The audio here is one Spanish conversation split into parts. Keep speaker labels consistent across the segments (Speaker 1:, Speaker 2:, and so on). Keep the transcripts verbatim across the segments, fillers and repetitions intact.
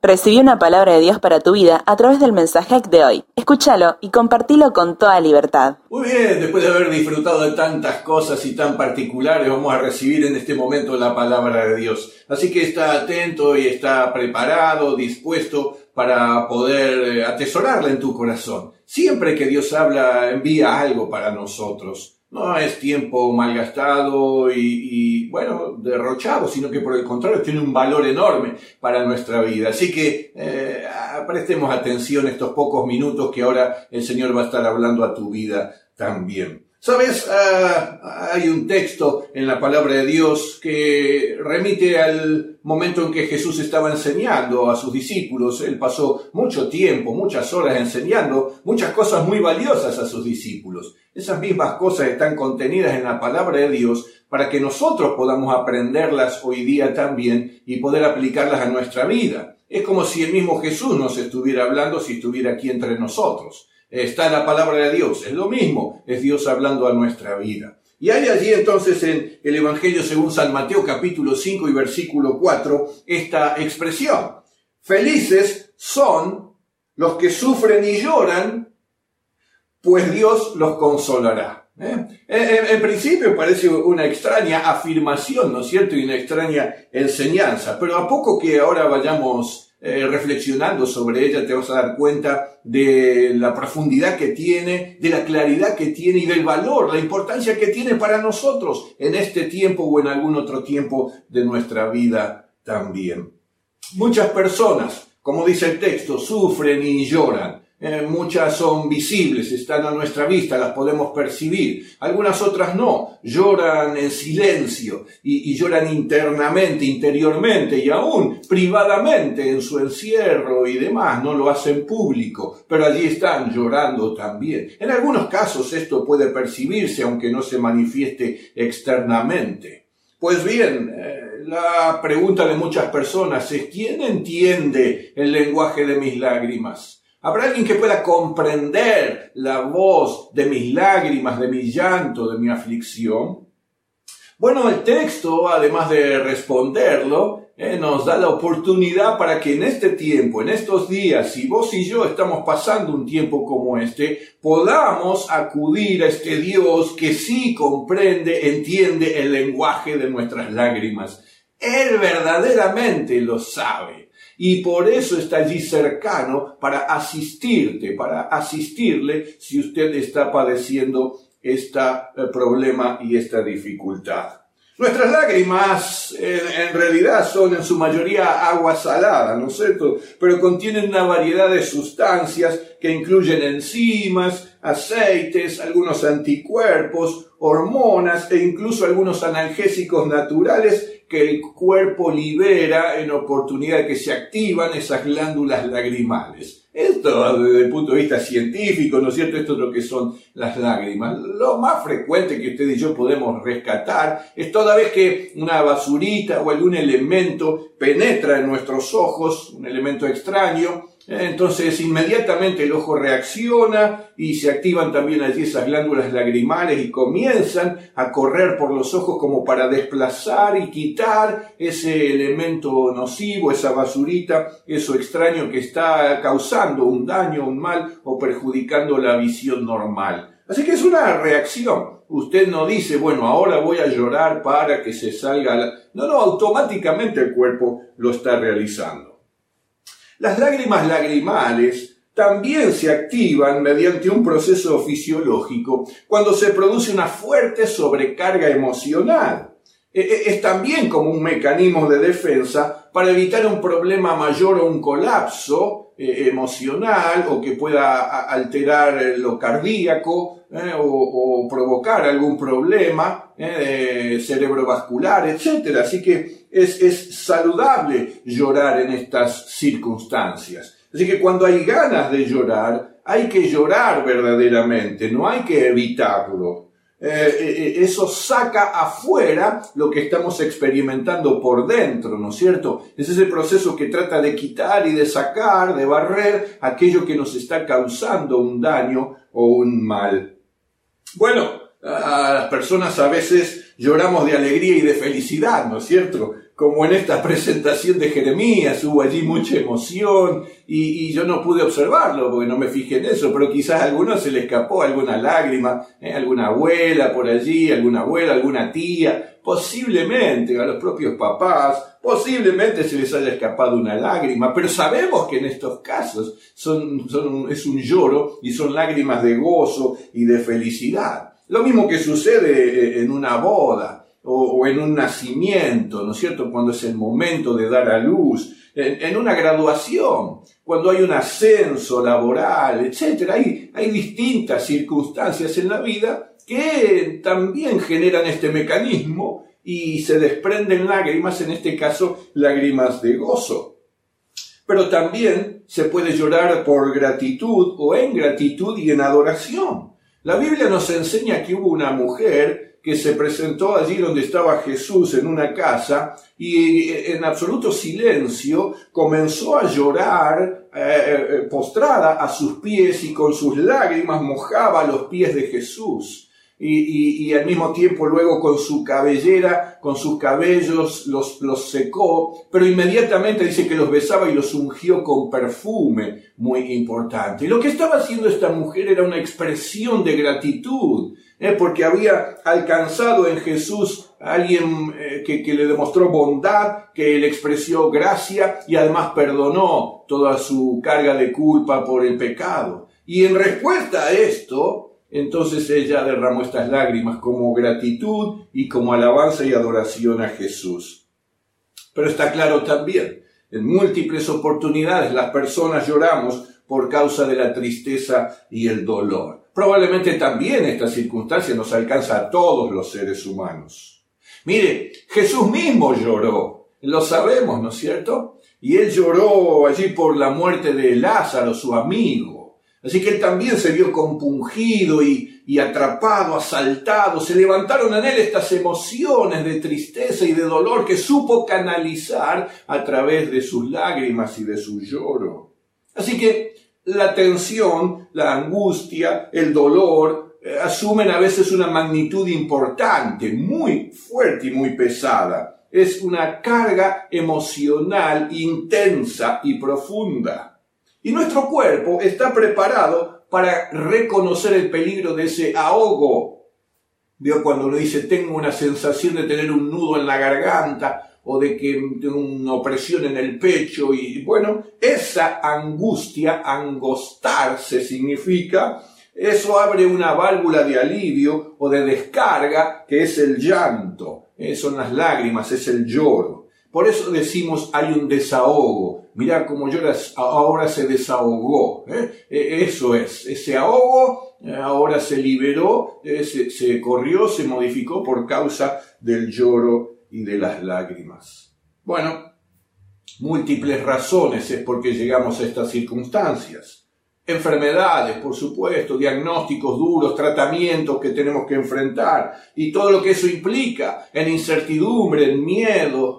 Speaker 1: Recibí una palabra de Dios para tu vida a través del mensaje de hoy. Escúchalo y compartilo con toda libertad.
Speaker 2: Muy bien, después de haber disfrutado de tantas cosas y tan particulares, vamos a recibir en este momento la palabra de Dios. Así que está atento y está preparado, dispuesto para poder atesorarla en tu corazón. Siempre que Dios habla, envía algo para nosotros. No es tiempo malgastado y, y, bueno, derrochado, sino que por el contrario tiene un valor enorme para nuestra vida. Así que eh, prestemos atención estos pocos minutos que ahora el Señor va a estar hablando a tu vida también. ¿Sabes? Uh, hay un texto en la palabra de Dios que remite al momento en que Jesús estaba enseñando a sus discípulos. Él pasó mucho tiempo, muchas horas enseñando muchas cosas muy valiosas a sus discípulos. Esas mismas cosas están contenidas en la palabra de Dios para que nosotros podamos aprenderlas hoy día también y poder aplicarlas a nuestra vida. Es como si el mismo Jesús nos estuviera hablando si estuviera aquí entre nosotros. Está en la palabra de Dios, es lo mismo, es Dios hablando a nuestra vida. Y hay allí entonces en el Evangelio según San Mateo capítulo cinco y versículo cuatro esta expresión. Felices son los que sufren y lloran, pues Dios los consolará. ¿Eh? En, en principio parece una extraña afirmación, ¿no es cierto? Y una extraña enseñanza, pero a poco que ahora vayamos Eh, reflexionando sobre ella te vas a dar cuenta de la profundidad que tiene, de la claridad que tiene y del valor, la importancia que tiene para nosotros en este tiempo o en algún otro tiempo de nuestra vida también. Muchas personas, como dice el texto, sufren y lloran. Eh, muchas son visibles, están a nuestra vista, las podemos percibir. Algunas otras no, lloran en silencio y, y lloran internamente, interiormente y aún privadamente en su encierro y demás, no lo hacen público, pero allí están llorando también. En algunos casos esto puede percibirse aunque no se manifieste externamente. Pues bien, eh, la pregunta de muchas personas es ¿quién entiende el lenguaje de mis lágrimas? ¿Habrá alguien que pueda comprender la voz de mis lágrimas, de mi llanto, de mi aflicción? Bueno, el texto, además de responderlo, eh, nos da la oportunidad para que en este tiempo, en estos días, si vos y yo estamos pasando un tiempo como este, podamos acudir a este Dios que sí comprende, entiende el lenguaje de nuestras lágrimas. Él verdaderamente lo sabe. Y por eso está allí cercano para asistirte, para asistirle si usted está padeciendo este problema y esta dificultad. Nuestras lágrimas en, en realidad son en su mayoría agua salada, ¿no es cierto? Pero contienen una variedad de sustancias que incluyen enzimas, aceites, algunos anticuerpos, hormonas e incluso algunos analgésicos naturales que el cuerpo libera en oportunidad de que se activan esas glándulas lagrimales. Esto desde el punto de vista científico, ¿no es cierto? Esto es lo que son las lágrimas. Lo más frecuente que usted y yo podemos rescatar es toda vez que una basurita o algún elemento penetra en nuestros ojos, un elemento extraño, entonces inmediatamente el ojo reacciona y se activan también allí esas glándulas lagrimales y comienzan a correr por los ojos como para desplazar y quitar ese elemento nocivo, esa basurita, eso extraño que está causando un daño, un mal o perjudicando la visión normal. Así que es una reacción. Usted no dice, bueno, ahora voy a llorar para que se salga la... No, no, automáticamente el cuerpo lo está realizando. Las lágrimas lagrimales también se activan mediante un proceso fisiológico cuando se produce una fuerte sobrecarga emocional. Es también como un mecanismo de defensa para evitar un problema mayor o un colapso eh, emocional o que pueda alterar lo cardíaco eh, o, o provocar algún problema eh, cerebrovascular, etcétera. Así que es, es saludable llorar en estas circunstancias. Así que cuando hay ganas de llorar, hay que llorar verdaderamente, no hay que evitarlo. Eh, eso saca afuera lo que estamos experimentando por dentro, ¿no es cierto? Ese es el proceso que trata de quitar y de sacar, de barrer aquello que nos está causando un daño o un mal. Bueno, a las personas a veces lloramos de alegría y de felicidad, ¿no es cierto? como en esta presentación de Jeremías, hubo allí mucha emoción y, y yo no pude observarlo porque no me fijé en eso, pero quizás a alguno se le escapó alguna lágrima, ¿eh? Alguna abuela por allí, alguna abuela, alguna tía, posiblemente a los propios papás, posiblemente se les haya escapado una lágrima, pero sabemos que en estos casos son, son, es un lloro y son lágrimas de gozo y de felicidad. Lo mismo que sucede en una boda. O, o en un nacimiento, ¿no es cierto?, cuando es el momento de dar a luz, en, en una graduación, cuando hay un ascenso laboral, etcétera. Hay, hay distintas circunstancias en la vida que también generan este mecanismo y se desprenden lágrimas, en este caso, lágrimas de gozo. Pero también se puede llorar por gratitud o en gratitud y en adoración. La Biblia nos enseña que hubo una mujer que se presentó allí donde estaba Jesús en una casa y en absoluto silencio comenzó a llorar eh, postrada a sus pies y con sus lágrimas mojaba los pies de Jesús. Y, y, y al mismo tiempo luego con su cabellera, con sus cabellos los, los secó, pero inmediatamente dice que los besaba y los ungió con perfume, muy importante. Y lo que estaba haciendo esta mujer era una expresión de gratitud, ¿eh? Porque había alcanzado en Jesús a alguien eh, que, que le demostró bondad, que le expresó gracia y además perdonó toda su carga de culpa por el pecado. Y en respuesta a esto, entonces ella derramó estas lágrimas como gratitud y como alabanza y adoración a Jesús. Pero está claro también, en múltiples oportunidades las personas lloramos por causa de la tristeza y el dolor. Probablemente también esta circunstancia nos alcanza a todos los seres humanos. Mire, Jesús mismo lloró, lo sabemos, ¿no es cierto? Y él lloró allí por la muerte de Lázaro, su amigo. Así que él también se vio compungido y, y atrapado, asaltado. Se levantaron en él estas emociones de tristeza y de dolor que supo canalizar a través de sus lágrimas y de su lloro. Así que la tensión, la angustia, el dolor eh, asumen a veces una magnitud importante, muy fuerte y muy pesada. Es una carga emocional intensa y profunda. Y nuestro cuerpo está preparado para reconocer el peligro de ese ahogo. Veo cuando uno dice, tengo una sensación de tener un nudo en la garganta o de que tengo una opresión en el pecho. Y bueno, esa angustia, angostarse significa, eso abre una válvula de alivio o de descarga que es el llanto. Eh, son las lágrimas, es el lloro. Por eso decimos, hay un desahogo. Mirá cómo lloras, ahora se desahogó. ¿eh? Eso es, ese ahogo ahora se liberó, eh, se, se corrió, se modificó por causa del lloro y de las lágrimas. Bueno, múltiples razones es por qué llegamos a estas circunstancias. Enfermedades, por supuesto, diagnósticos duros, tratamientos que tenemos que enfrentar y todo lo que eso implica en incertidumbre, en miedo.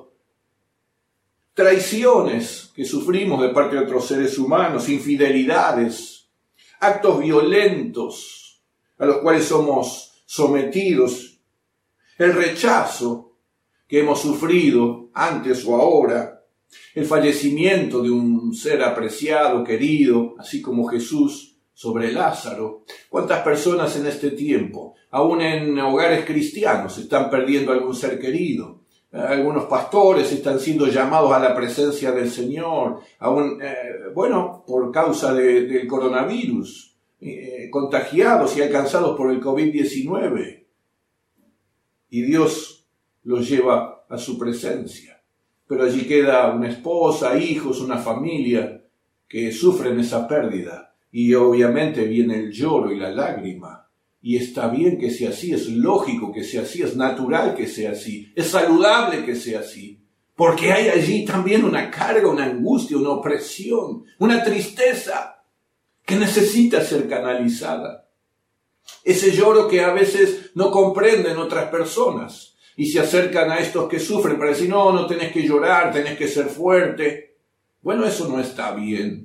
Speaker 2: Traiciones que sufrimos de parte de otros seres humanos, infidelidades, actos violentos a los cuales somos sometidos, el rechazo que hemos sufrido antes o ahora, el fallecimiento de un ser apreciado, querido, así como Jesús sobre Lázaro. ¿Cuántas personas en este tiempo, aún en hogares cristianos, están perdiendo algún ser querido? Algunos pastores están siendo llamados a la presencia del Señor, aún, eh, bueno, por causa de, del coronavirus, eh, contagiados y alcanzados por el covid diecinueve. Y Dios los lleva a su presencia. Pero allí queda una esposa, hijos, una familia que sufren esa pérdida. Y obviamente viene el lloro y la lágrima. Y está bien que sea así, es lógico que sea así, es natural que sea así, es saludable que sea así. Porque hay allí también una carga, una angustia, una opresión, una tristeza que necesita ser canalizada. Ese lloro que a veces no comprenden otras personas y se acercan a estos que sufren para decir, no, no tenés que llorar, tenés que ser fuerte. Bueno, eso no está bien.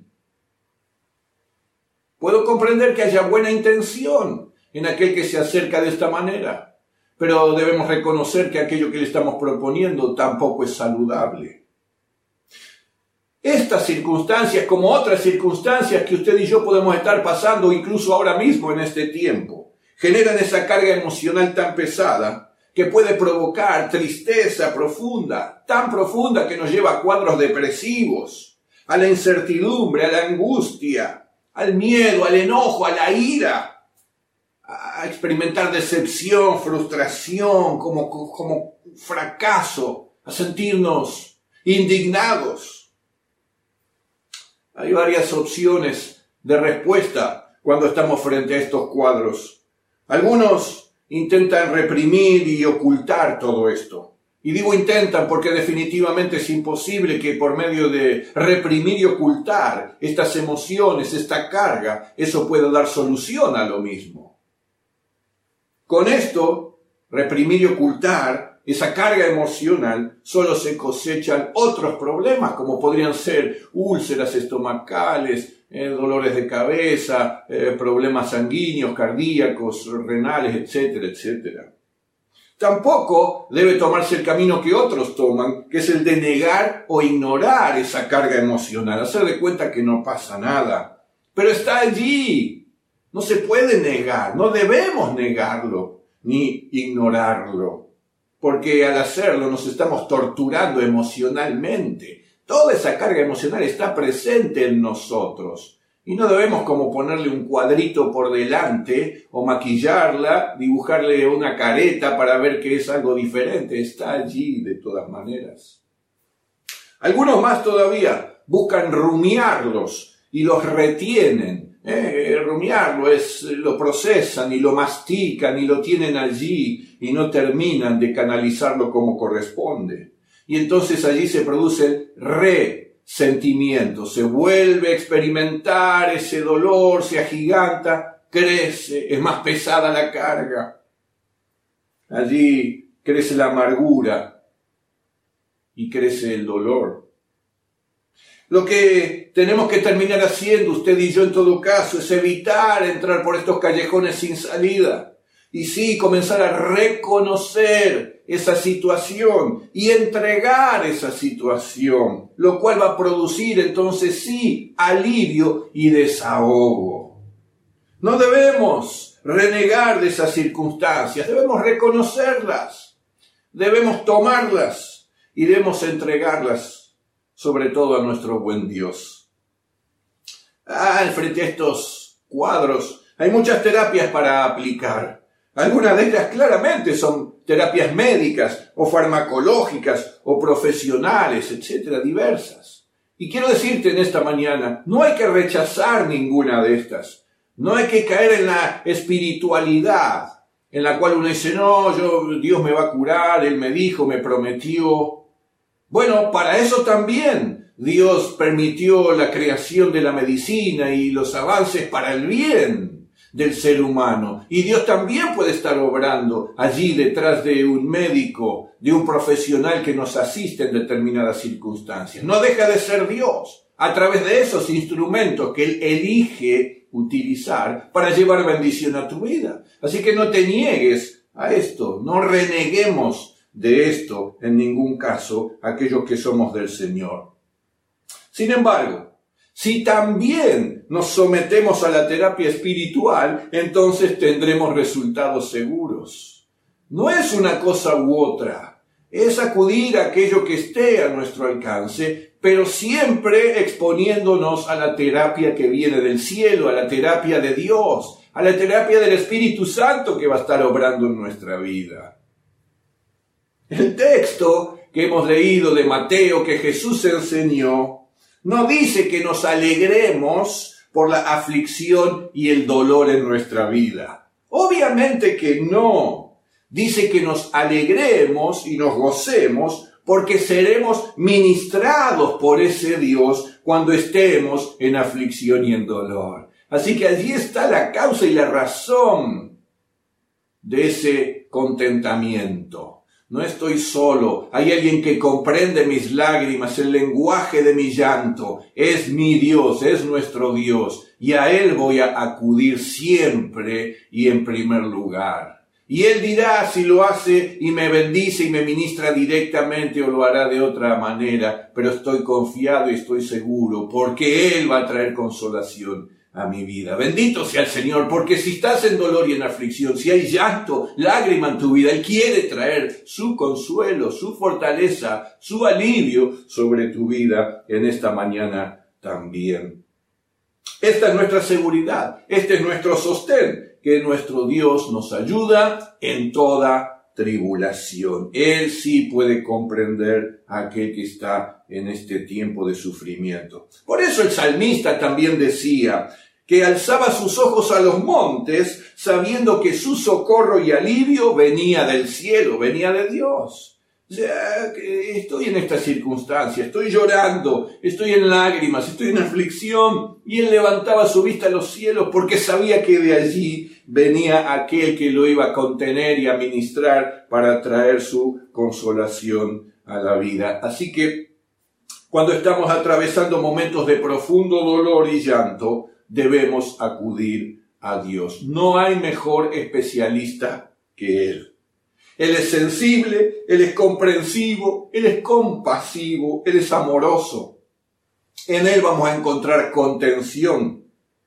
Speaker 2: Puedo comprender que haya buena intención en aquel que se acerca de esta manera. pero debemos reconocer que aquello que le estamos proponiendo tampoco es saludable. Estas circunstancias, como otras circunstancias que usted y yo podemos estar pasando incluso ahora mismo en este tiempo, generan esa carga emocional tan pesada que puede provocar tristeza profunda, tan profunda que nos lleva a cuadros depresivos, a la incertidumbre, a la angustia, al miedo, al enojo, a la ira, a experimentar decepción, frustración, como, como fracaso, a sentirnos indignados. Hay varias opciones de respuesta cuando estamos frente a estos cuadros. Algunos intentan reprimir y ocultar todo esto. Y digo intentan porque definitivamente es imposible que por medio de reprimir y ocultar estas emociones, esta carga, eso pueda dar solución a lo mismo. Con esto, reprimir y ocultar esa carga emocional, solo se cosechan otros problemas como podrían ser úlceras estomacales, eh, dolores de cabeza, eh, problemas sanguíneos, cardíacos, renales, etcétera, etcétera. Tampoco debe tomarse el camino que otros toman, que es el de negar o ignorar esa carga emocional, hacer de cuenta que no pasa nada. Pero está allí, no se puede negar, no debemos negarlo ni ignorarlo. Porque al hacerlo nos estamos torturando emocionalmente. Toda esa carga emocional está presente en nosotros. Y no debemos como ponerle un cuadrito por delante o maquillarla, dibujarle una careta para ver que es algo diferente. Está allí de todas maneras. Algunos más todavía buscan rumiarlos y los retienen. Eh, rumiarlo es, lo procesan y lo mastican y lo tienen allí y no terminan de canalizarlo como corresponde. Y entonces allí se produce el resentimiento, se vuelve a experimentar ese dolor, se agiganta, crece, es más pesada la carga. Allí crece la amargura y crece el dolor. Lo que tenemos que terminar haciendo, usted y yo en todo caso, es evitar entrar por estos callejones sin salida. Y sí, comenzar a reconocer esa situación y entregar esa situación, lo cual va a producir entonces sí alivio y desahogo. No debemos renegar de esas circunstancias, debemos reconocerlas, debemos tomarlas y debemos entregarlas sobre todo a nuestro buen Dios. Ah, frente a estos cuadros hay muchas terapias para aplicar. Algunas de ellas claramente son terapias médicas o farmacológicas o profesionales, etcétera, diversas. Y quiero decirte en esta mañana, no hay que rechazar ninguna de estas. No hay que caer en la espiritualidad, en la cual uno dice, no, yo, Dios me va a curar, Él me dijo, me prometió. Bueno, para eso también Dios permitió la creación de la medicina y los avances para el bien del ser humano. Y Dios también puede estar obrando allí detrás de un médico, de un profesional que nos asiste en determinadas circunstancias. No deja de ser Dios a través de esos instrumentos que Él elige utilizar para llevar bendición a tu vida. Así que no te niegues a esto, no reneguemos de esto en ningún caso aquellos que somos del Señor. Sin embargo, si también nos sometemos a la terapia espiritual, entonces tendremos resultados seguros. No es una cosa u otra, es acudir a aquello que esté a nuestro alcance, pero siempre exponiéndonos a la terapia que viene del cielo, a la terapia de Dios, a la terapia del Espíritu Santo que va a estar obrando en nuestra vida. El texto que hemos leído de Mateo que Jesús enseñó no dice que nos alegremos por la aflicción y el dolor en nuestra vida. Obviamente que no. Dice que nos alegremos y nos gocemos porque seremos ministrados por ese Dios cuando estemos en aflicción y en dolor. Así que allí está la causa y la razón de ese contentamiento. No estoy solo, hay alguien que comprende mis lágrimas, el lenguaje de mi llanto. Es mi Dios, es nuestro Dios, y a Él voy a acudir siempre y en primer lugar. Y Él dirá si lo hace y me bendice y me ministra directamente o lo hará de otra manera, pero estoy confiado y estoy seguro, porque Él va a traer consolación a mi vida. Bendito sea el Señor, porque si estás en dolor y en aflicción, si hay llanto, lágrima en tu vida, Él quiere traer su consuelo, su fortaleza, su alivio sobre tu vida en esta mañana también. Esta es nuestra seguridad, este es nuestro sostén, que nuestro Dios nos ayuda en toda tribulación. Él sí puede comprender a aquel que está en este tiempo de sufrimiento. Por eso el salmista también decía que alzaba sus ojos a los montes, sabiendo que su socorro y alivio venía del cielo, venía de Dios. O sea, que estoy en esta circunstancia, estoy llorando, estoy en lágrimas, estoy en aflicción. Y él levantaba su vista a los cielos porque sabía que de allí venía aquel que lo iba a contener y a ministrar para traer su consolación a la vida. Así que cuando estamos atravesando momentos de profundo dolor y llanto, debemos acudir a Dios. No hay mejor especialista que Él. Él es sensible, Él es comprensivo, Él es compasivo, Él es amoroso. En Él vamos a encontrar contención.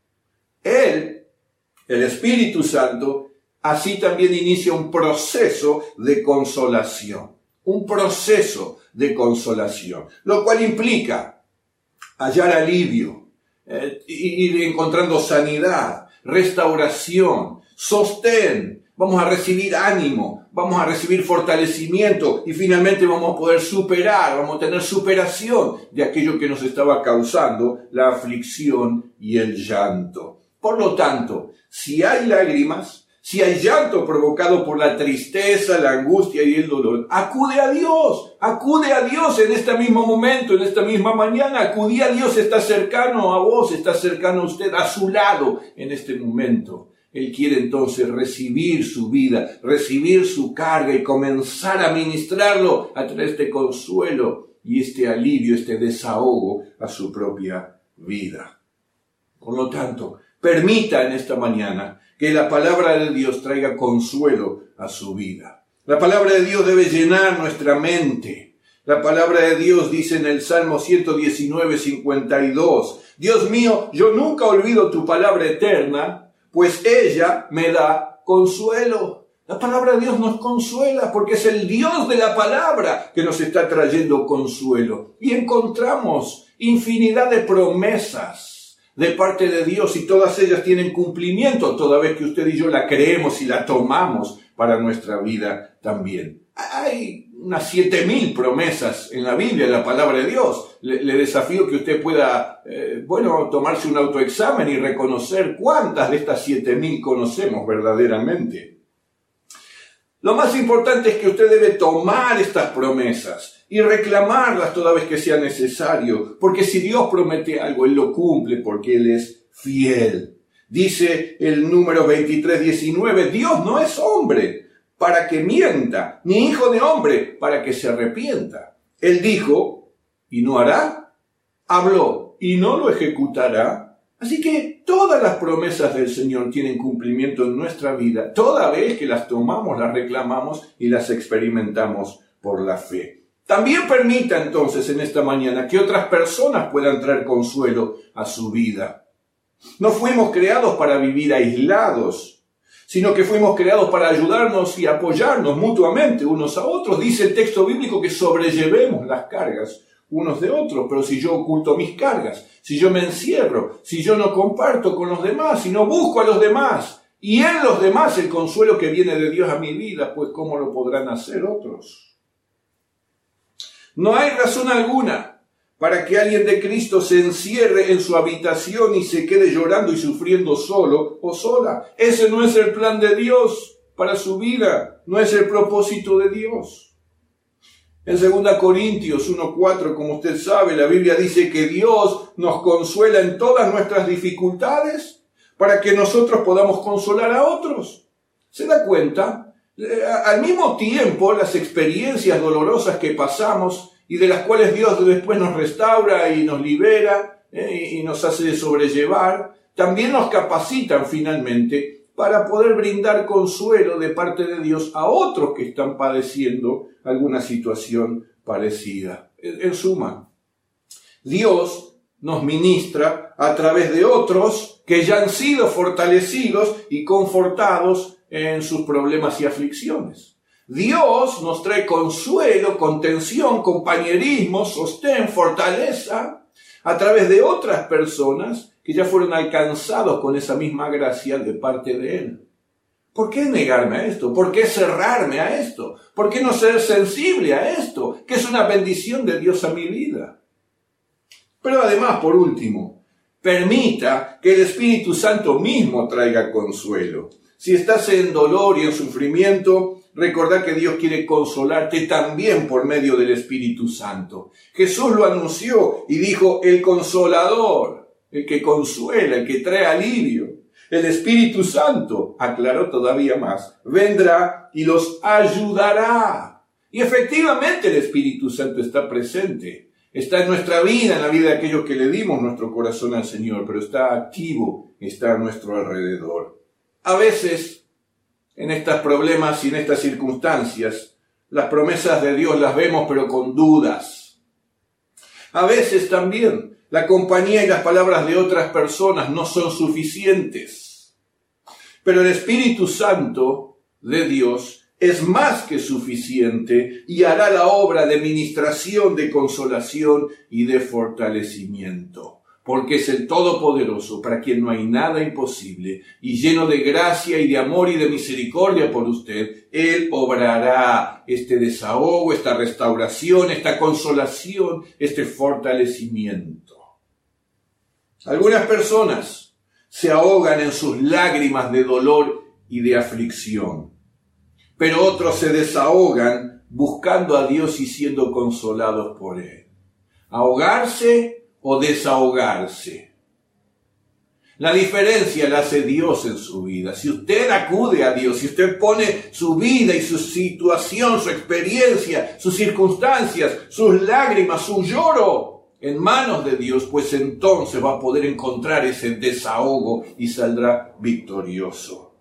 Speaker 2: Él, el Espíritu Santo, así también inicia un proceso de consolación. Un proceso de consolación, lo cual implica hallar alivio, eh, ir encontrando sanidad, restauración, sostén. Vamos a recibir ánimo, vamos a recibir fortalecimiento y finalmente vamos a poder superar, vamos a tener superación de aquello que nos estaba causando la aflicción y el llanto. Por lo tanto, si hay lágrimas, si hay llanto provocado por la tristeza, la angustia y el dolor, acude a Dios, acude a Dios en este mismo momento, en esta misma mañana, acudí a Dios, está cercano a vos, está cercano a usted, a su lado en este momento. Él quiere entonces recibir su vida, recibir su carga y comenzar a ministrarlo a traer este consuelo y este alivio, este desahogo a su propia vida. Por lo tanto, permita en esta mañana que la palabra de Dios traiga consuelo a su vida. La palabra de Dios debe llenar nuestra mente. La palabra de Dios dice en el Salmo ciento diecinueve, cincuenta y dos, Dios mío, yo nunca olvido tu palabra eterna, pues ella me da consuelo. La palabra de Dios nos consuela porque es el Dios de la palabra que nos está trayendo consuelo. Y encontramos infinidad de promesas de parte de Dios y todas ellas tienen cumplimiento toda vez que usted y yo la creemos y la tomamos para nuestra vida también. Hay unas siete mil promesas en la Biblia, en la palabra de Dios. Le, le desafío que usted pueda, eh, bueno, tomarse un autoexamen y reconocer cuántas de estas siete mil conocemos verdaderamente. Lo más importante es que usted debe tomar estas promesas y reclamarlas toda vez que sea necesario, porque si Dios promete algo, Él lo cumple porque Él es fiel. Dice el número veintitrés diecinueve, Dios no es hombre para que mienta, ni hijo de hombre para que se arrepienta. Él dijo, y no hará, habló, y no lo ejecutará. Así que todas las promesas del Señor tienen cumplimiento en nuestra vida, toda vez que las tomamos, las reclamamos y las experimentamos por la fe. También permita entonces en esta mañana que otras personas puedan traer consuelo a su vida. No fuimos creados para vivir aislados, sino que fuimos creados para ayudarnos y apoyarnos mutuamente unos a otros. Dice el texto bíblico que sobrellevemos las cargas unos de otros, pero si yo oculto mis cargas, si yo me encierro, si yo no comparto con los demás, si no busco a los demás, y en los demás el consuelo que viene de Dios a mi vida, pues ¿cómo lo podrán hacer otros? No hay razón alguna para que alguien de Cristo se encierre en su habitación y se quede llorando y sufriendo solo o sola. Ese no es el plan de Dios para su vida, no es el propósito de Dios. En segunda Corintios uno cuatro, como usted sabe, la Biblia dice que Dios nos consuela en todas nuestras dificultades para que nosotros podamos consolar a otros. ¿Se da cuenta? Al mismo tiempo, las experiencias dolorosas que pasamos y de las cuales Dios después nos restaura y nos libera eh, y nos hace sobrellevar, también nos capacitan finalmente para poder brindar consuelo de parte de Dios a otros que están padeciendo alguna situación parecida. En suma, Dios nos ministra a través de otros que ya han sido fortalecidos y confortados en sus problemas y aflicciones. Dios nos trae consuelo, contención, compañerismo, sostén, fortaleza a través de otras personas que ya fueron alcanzados con esa misma gracia de parte de Él. ¿Por qué negarme a esto? ¿Por qué cerrarme a esto? ¿Por qué no ser sensible a esto? Que es una bendición de Dios a mi vida. Pero además, por último, permita que el Espíritu Santo mismo traiga consuelo. Si estás en dolor y en sufrimiento, recordá que Dios quiere consolarte también por medio del Espíritu Santo. Jesús lo anunció y dijo, el Consolador, el que consuela, el que trae alivio. El Espíritu Santo, aclaró todavía más, vendrá y los ayudará. Y efectivamente el Espíritu Santo está presente. Está en nuestra vida, en la vida de aquellos que le dimos nuestro corazón al Señor, pero está activo, está a nuestro alrededor. A veces, en estos problemas y en estas circunstancias, las promesas de Dios las vemos pero con dudas. A veces también la compañía y las palabras de otras personas no son suficientes. Pero el Espíritu Santo de Dios es más que suficiente y hará la obra de ministración, de consolación y de fortalecimiento. Porque es el Todopoderoso, para quien no hay nada imposible, y lleno de gracia y de amor y de misericordia por usted, Él obrará este desahogo, esta restauración, esta consolación, este fortalecimiento. Algunas personas se ahogan en sus lágrimas de dolor y de aflicción, pero otros se desahogan buscando a Dios y siendo consolados por Él. Ahogarse o desahogarse. La diferencia la hace Dios en su vida. Si usted acude a Dios, si usted pone su vida y su situación, su experiencia, sus circunstancias, sus lágrimas, su lloro en manos de Dios, pues entonces va a poder encontrar ese desahogo y saldrá victorioso.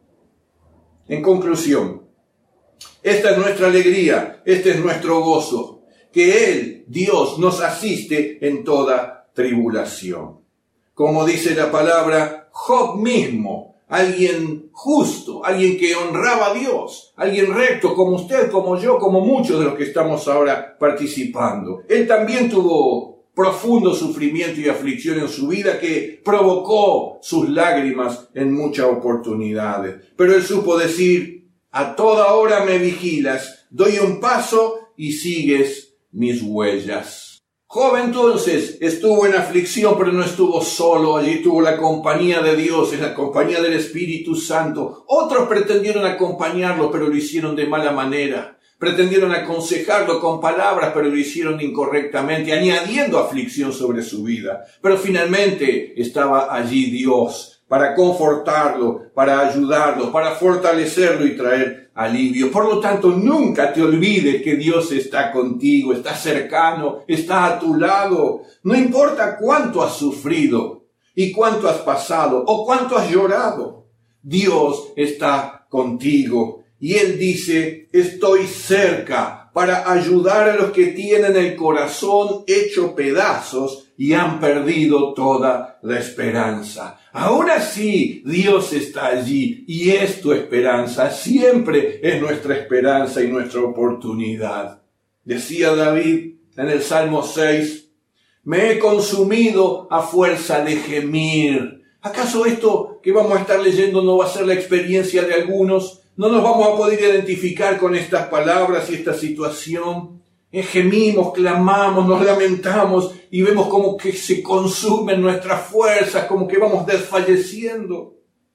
Speaker 2: En conclusión, esta es nuestra alegría, este es nuestro gozo, que Él, Dios, nos asiste en toda tribulación. Como dice la palabra, Job mismo, alguien justo, alguien que honraba a Dios, alguien recto como usted, como yo, como muchos de los que estamos ahora participando. Él también tuvo profundo sufrimiento y aflicción en su vida que provocó sus lágrimas en muchas oportunidades. Pero él supo decir, a toda hora me vigilas, doy un paso y sigues mis huellas. Job entonces estuvo en aflicción, pero no estuvo solo. Allí tuvo la compañía de Dios, en la compañía del Espíritu Santo. Otros pretendieron acompañarlo, pero lo hicieron de mala manera. Pretendieron aconsejarlo con palabras, pero lo hicieron incorrectamente, añadiendo aflicción sobre su vida. Pero finalmente estaba allí Dios para confortarlo, para ayudarlo, para fortalecerlo y traer alivio. Por lo tanto, nunca te olvides que Dios está contigo, está cercano, está a tu lado. No importa cuánto has sufrido y cuánto has pasado o cuánto has llorado. Dios está contigo. Y Él dice, estoy cerca para ayudar a los que tienen el corazón hecho pedazos y han perdido toda la esperanza. Aún así, Dios está allí y es tu esperanza. Siempre es nuestra esperanza y nuestra oportunidad. Decía David en el Salmo seis, me he consumido a fuerza de gemir. ¿Acaso esto que vamos a estar leyendo no va a ser la experiencia de algunos? ¿No nos vamos a poder identificar con estas palabras y esta situación? Eh, gemimos, clamamos, nos lamentamos y vemos como que se consumen nuestras fuerzas, como que vamos desfalleciendo.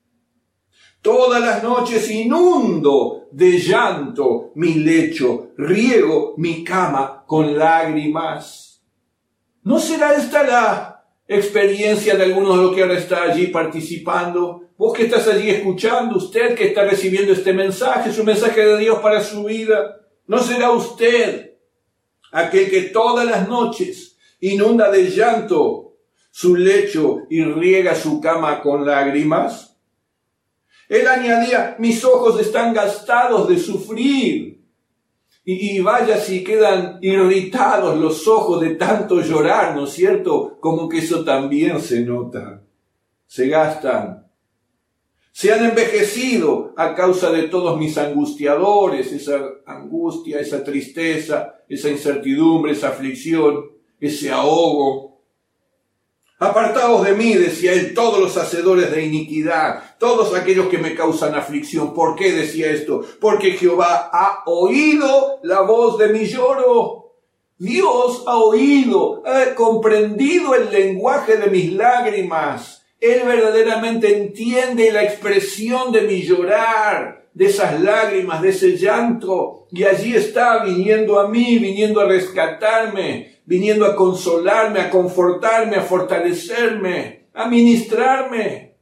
Speaker 2: Todas las noches inundo de llanto mi lecho, riego mi cama con lágrimas. ¿No será esta la experiencia de algunos de los que ahora está allí participando? Vos que estás allí escuchando, usted que está recibiendo este mensaje, es un mensaje de Dios para su vida. ¿No será usted aquel que todas las noches inunda de llanto su lecho y riega su cama con lágrimas? Él añadía, mis ojos están gastados de sufrir. Y, y vaya si quedan irritados los ojos de tanto llorar, ¿no es cierto? Como que eso también se nota. Se gastan. Se han envejecido a causa de todos mis angustiadores, esa angustia, esa tristeza, esa incertidumbre, esa aflicción, ese ahogo. Apartaos de mí, decía él, todos los hacedores de iniquidad, todos aquellos que me causan aflicción. ¿Por qué decía esto? Porque Jehová ha oído la voz de mi lloro. Dios ha oído, ha comprendido el lenguaje de mis lágrimas. Él verdaderamente entiende la expresión de mi llorar, de esas lágrimas, de ese llanto. Y allí está viniendo a mí, viniendo a rescatarme, viniendo a consolarme, a confortarme, a fortalecerme, a ministrarme.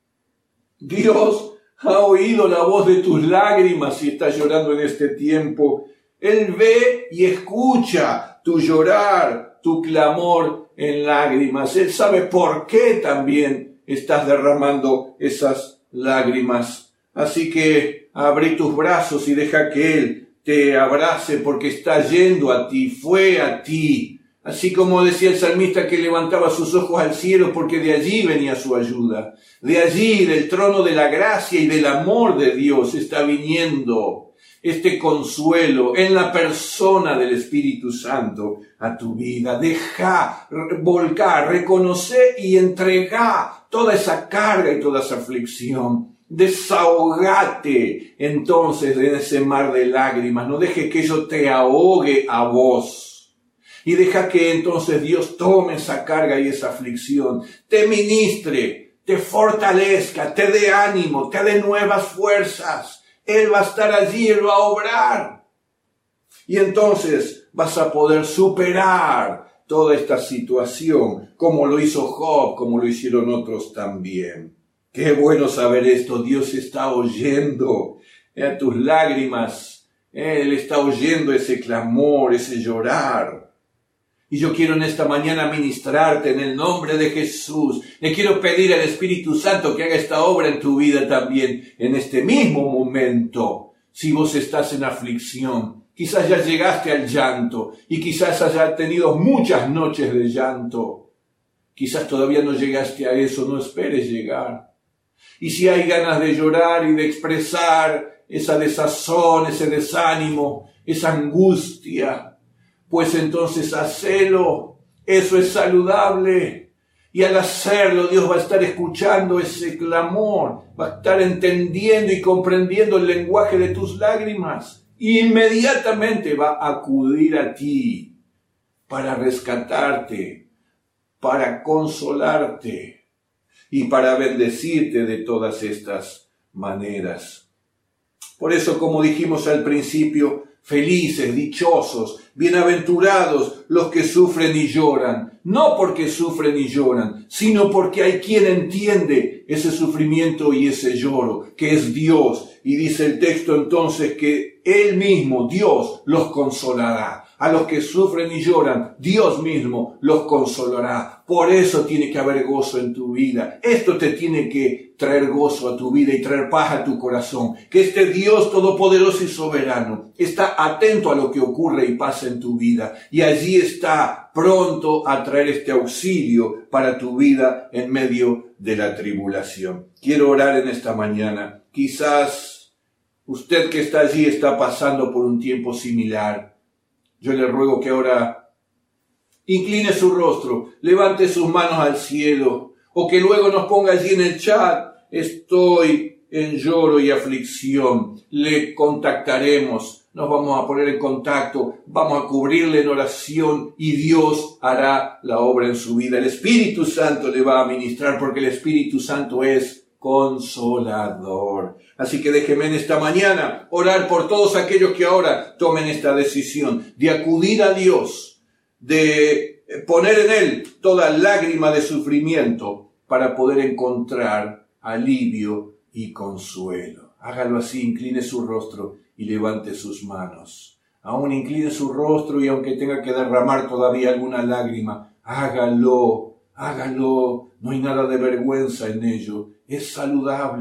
Speaker 2: Dios ha oído la voz de tus lágrimas si estás llorando en este tiempo. Él ve y escucha tu llorar, tu clamor en lágrimas. Él sabe por qué también estás derramando esas lágrimas. Así que abre tus brazos y deja que Él te abrace porque está yendo a ti, fue a ti. Así como decía el salmista que levantaba sus ojos al cielo porque de allí venía su ayuda. De allí, del trono de la gracia y del amor de Dios está viniendo este consuelo en la persona del Espíritu Santo a tu vida. Deja volcar, reconocer y entregar toda esa carga y toda esa aflicción. Desahogate entonces en ese mar de lágrimas. No dejes que ello te ahogue a vos. Y deja que entonces Dios tome esa carga y esa aflicción, te ministre, te fortalezca, te dé ánimo, te dé nuevas fuerzas. Él va a estar allí, Él va a obrar. Y entonces vas a poder superar toda esta situación, como lo hizo Job, como lo hicieron otros también. Qué bueno saber esto. Dios está oyendo eh, tus lágrimas. Él está oyendo ese clamor, ese llorar. Y yo quiero en esta mañana ministrarte en el nombre de Jesús. Le quiero pedir al Espíritu Santo que haga esta obra en tu vida también, en este mismo momento. Si vos estás en aflicción, quizás ya llegaste al llanto y quizás hayas tenido muchas noches de llanto. Quizás todavía no llegaste a eso, no esperes llegar. Y si hay ganas de llorar y de expresar esa desazón, ese desánimo, esa angustia, pues entonces hacelo. Eso es saludable. Y al hacerlo, Dios va a estar escuchando ese clamor, va a estar entendiendo y comprendiendo el lenguaje de tus lágrimas. Y inmediatamente va a acudir a ti para rescatarte, para consolarte y para bendecirte de todas estas maneras. Por eso, como dijimos al principio, felices, dichosos, bienaventurados los que sufren y lloran, no porque sufren y lloran, sino porque hay quien entiende ese sufrimiento y ese lloro, que es Dios. Y dice el texto entonces que Él mismo, Dios, los consolará. A los que sufren y lloran, Dios mismo los consolará. Por eso tiene que haber gozo en tu vida. Esto te tiene que traer gozo a tu vida y traer paz a tu corazón. Que este Dios todopoderoso y soberano está atento a lo que ocurre y pasa en tu vida. Y allí está pronto a traer este auxilio para tu vida en medio de la tribulación. Quiero orar en esta mañana. Quizás usted que está allí está pasando por un tiempo similar. Yo le ruego que ahora incline su rostro, levante sus manos al cielo, o que luego nos ponga allí en el chat, estoy en lloro y aflicción. Le contactaremos, nos vamos a poner en contacto, vamos a cubrirle en oración y Dios hará la obra en su vida. El Espíritu Santo le va a ministrar porque el Espíritu Santo es consolador. Así que déjeme en esta mañana orar por todos aquellos que ahora tomen esta decisión de acudir a Dios, de poner en Él toda lágrima de sufrimiento para poder encontrar alivio y consuelo. Hágalo así, incline su rostro y levante sus manos. Aún incline su rostro y aunque tenga que derramar todavía alguna lágrima, hágalo, hágalo. No hay nada de vergüenza en ello. Es saludable.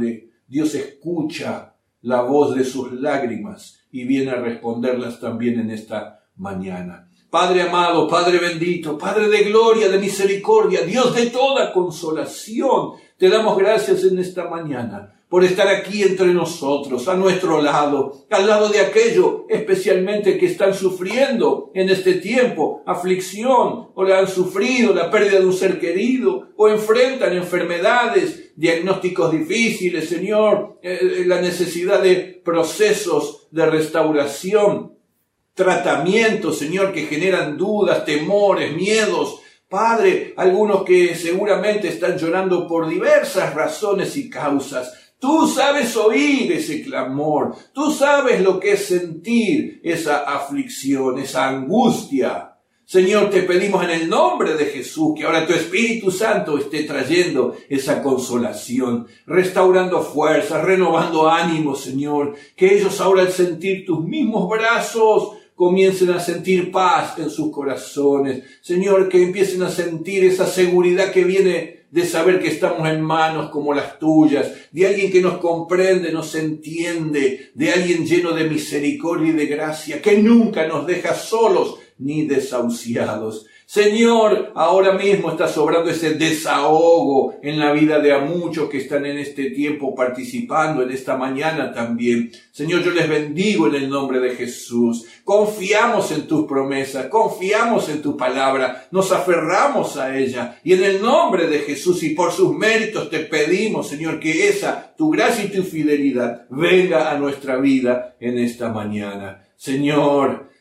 Speaker 2: Dios escucha la voz de sus lágrimas y viene a responderlas también en esta mañana. Padre amado, Padre bendito, Padre de gloria, de misericordia, Dios de toda consolación, te damos gracias en esta mañana por estar aquí entre nosotros, a nuestro lado, al lado de aquellos especialmente que están sufriendo en este tiempo aflicción, o la han sufrido la pérdida de un ser querido, o enfrentan enfermedades, diagnósticos difíciles, Señor, eh, la necesidad de procesos de restauración, tratamientos, Señor, que generan dudas, temores, miedos. Padre, algunos que seguramente están llorando por diversas razones y causas. Tú sabes oír ese clamor, tú sabes lo que es sentir esa aflicción, esa angustia. Señor, te pedimos en el nombre de Jesús que ahora tu Espíritu Santo esté trayendo esa consolación, restaurando fuerzas, renovando ánimos, Señor, que ellos ahora al sentir tus mismos brazos comiencen a sentir paz en sus corazones. Señor, que empiecen a sentir esa seguridad que viene de saber que estamos en manos como las tuyas, de alguien que nos comprende, nos entiende, de alguien lleno de misericordia y de gracia, que nunca nos deja solos ni desahuciados. Señor, ahora mismo está sobrando ese desahogo en la vida de a muchos que están en este tiempo participando, en esta mañana también. Señor, yo les bendigo en el nombre de Jesús. Confiamos en tus promesas, confiamos en tu palabra, nos aferramos a ella. Y en el nombre de Jesús y por sus méritos te pedimos, Señor, que esa, tu gracia y tu fidelidad, venga a nuestra vida en esta mañana. Señor,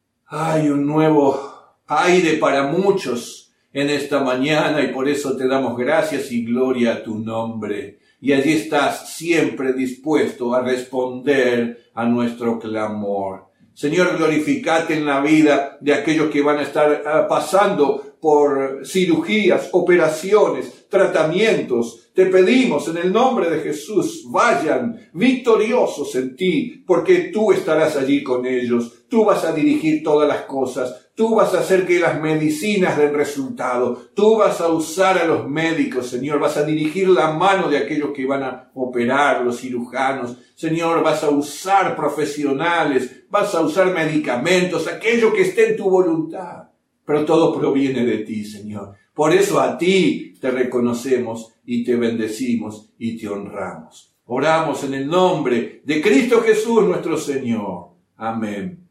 Speaker 2: hay un nuevo aire para muchos en esta mañana y por eso te damos gracias y gloria a tu nombre. Y allí estás siempre dispuesto a responder a nuestro clamor. Señor, glorificate en la vida de aquellos que van a estar uh, pasando por cirugías, operaciones, tratamientos. Te pedimos en el nombre de Jesús, vayan victoriosos en ti, porque tú estarás allí con ellos. Tú vas a dirigir todas las cosas. Tú vas a hacer que las medicinas den resultado. Tú vas a usar a los médicos, Señor. Vas a dirigir la mano de aquellos que van a operar, los cirujanos. Señor, vas a usar profesionales, vas a usar medicamentos, aquello que esté en tu voluntad. Pero todo proviene de ti, Señor. Por eso a ti te reconocemos y te bendecimos y te honramos. Oramos en el nombre de Cristo Jesús, nuestro Señor. Amén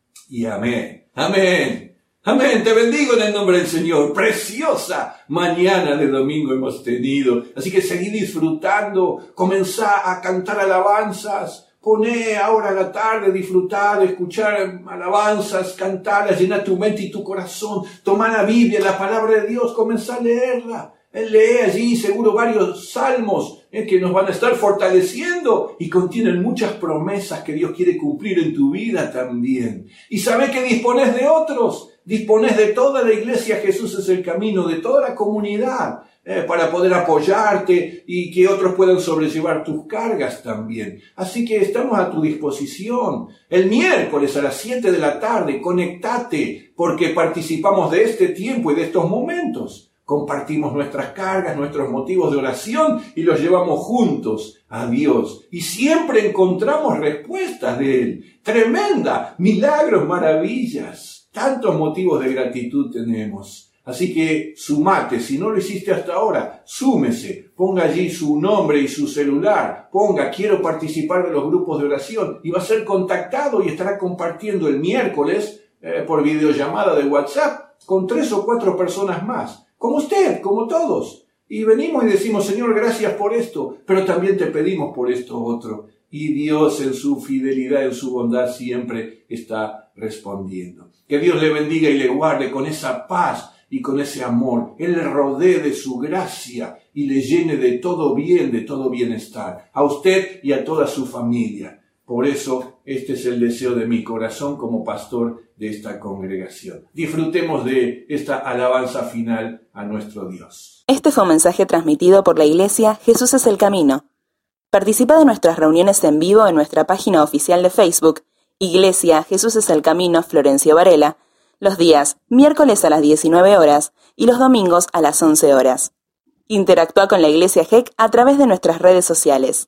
Speaker 2: y amén. Amén. Amén. Te bendigo en el nombre del Señor. Preciosa mañana de domingo hemos tenido. Así que seguí disfrutando. Comenzá a cantar alabanzas. Poné ahora a la tarde, disfrutar, escuchar alabanzas, cantarlas, llenar tu mente y tu corazón. Toma la Biblia, la palabra de Dios, comenzá a leerla. Él lee allí seguro varios salmos eh, que nos van a estar fortaleciendo y contienen muchas promesas que Dios quiere cumplir en tu vida también. Y sabés que disponés de otros, disponés de toda la iglesia, Jesús es el camino, de toda la comunidad, eh, para poder apoyarte y que otros puedan sobrellevar tus cargas también. Así que estamos a tu disposición. El miércoles a las siete de la tarde, conectate porque participamos de este tiempo y de estos momentos. Compartimos nuestras cargas, nuestros motivos de oración y los llevamos juntos a Dios. Y siempre encontramos respuestas de Él. Tremenda, milagros, maravillas. Tantos motivos de gratitud tenemos. Así que sumate, si no lo hiciste hasta ahora, súmese. Ponga allí su nombre y su celular. Ponga, quiero participar de los grupos de oración. Y va a ser contactado y estará compartiendo el miércoles eh, por videollamada de WhatsApp con tres o cuatro personas más. Como usted, como todos. Y venimos y decimos, Señor, gracias por esto, pero también te pedimos por esto otro. Y Dios en su fidelidad, en su bondad, siempre está respondiendo. Que Dios le bendiga y le guarde con esa paz y con ese amor. Él le rodee de su gracia y le llene de todo bien, de todo bienestar. A usted y a toda su familia. Por eso, este es el deseo de mi corazón como pastor de esta congregación. Disfrutemos de esta alabanza final a nuestro Dios.
Speaker 1: Este fue un mensaje transmitido por la Iglesia Jesús es el Camino. Participa de nuestras reuniones en vivo en nuestra página oficial de Facebook, Iglesia Jesús es el Camino Florencio Varela, los días miércoles a las diecinueve horas y los domingos a las once horas. Interactúa con la Iglesia G E C a través de nuestras redes sociales.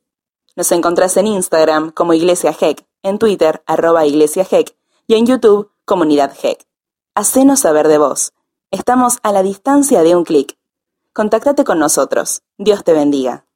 Speaker 1: Nos encontrás en Instagram como Iglesia G E C, en Twitter arroba Iglesia G E C y en YouTube Comunidad G E C. Hacenos saber de vos. Estamos a la distancia de un clic. Contáctate con nosotros. Dios te bendiga.